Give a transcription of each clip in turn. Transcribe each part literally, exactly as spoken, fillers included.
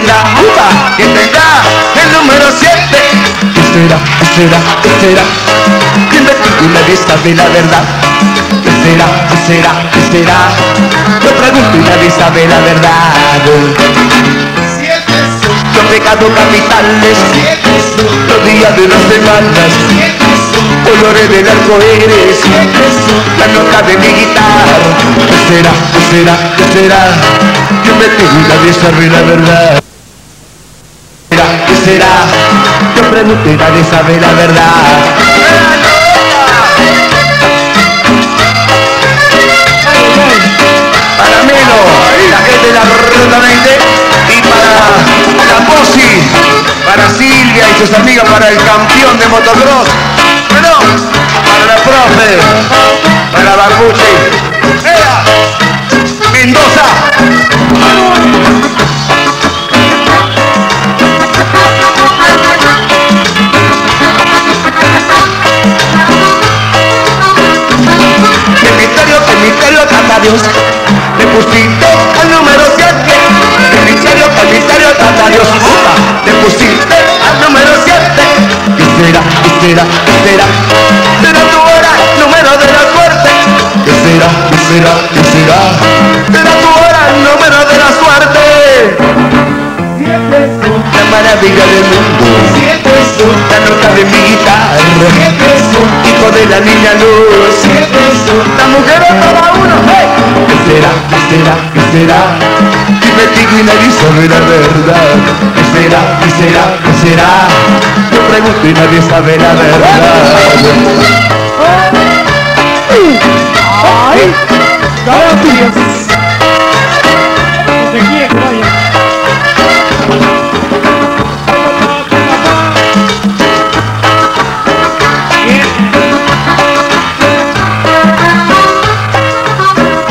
tendrá, upa, que tendrá el número siete. ¿Qué será? ¿Qué será? ¿Qué será? Que investigo y nadie sabe la verdad. ¿Qué será? ¿Qué será? ¿Qué será? Yo pregunto y nadie sabe la verdad. Siete son los pecados capitales, siete son los días de las semanas, siete son colores del arco iris, siete son la nota de mi guitarra. ¿Qué será? ¿Qué será? ¿Qué será? Que me digo y nadie sabe la verdad. ¿Qué será? ¿Qué será? Yo pregunto y nadie sabe la verdad. Para Melo, la gente de la Ruta veinte, y para la Posi, para Silvia y sus amigas, para el campeón de motocross, bueno, para la profe, para Barbucci, Mendoza. Qué misterio, qué misterio canta Dios, le pusiste al número siete. Qué misterio, qué misterio canta Dios, le pusiste al número siete. ¿Qué será? ¿Qué será? ¿Qué será? Será tu hora, número de la suerte. ¿Qué será? ¿Qué será? ¿Qué será? Será tu hora, número de la suerte. Siete son la maravilla del mundo, siete son la nota de mi guitarra, siete son hijo de la niña luz, siete son la mujer de cada uno. ¡Hey! ¿Qué será? ¿Qué será? ¿Qué será? Que me digo y nadie sabe la verdad. ¿Qué será? ¿Qué será? ¿Qué será? Yo pregunto y nadie sabe la verdad. ¡Ay! ¡Gracias! Te quiere que vaya.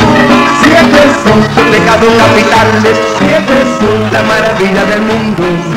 Siete son pecados capitales, siete son la maravilla del mundo.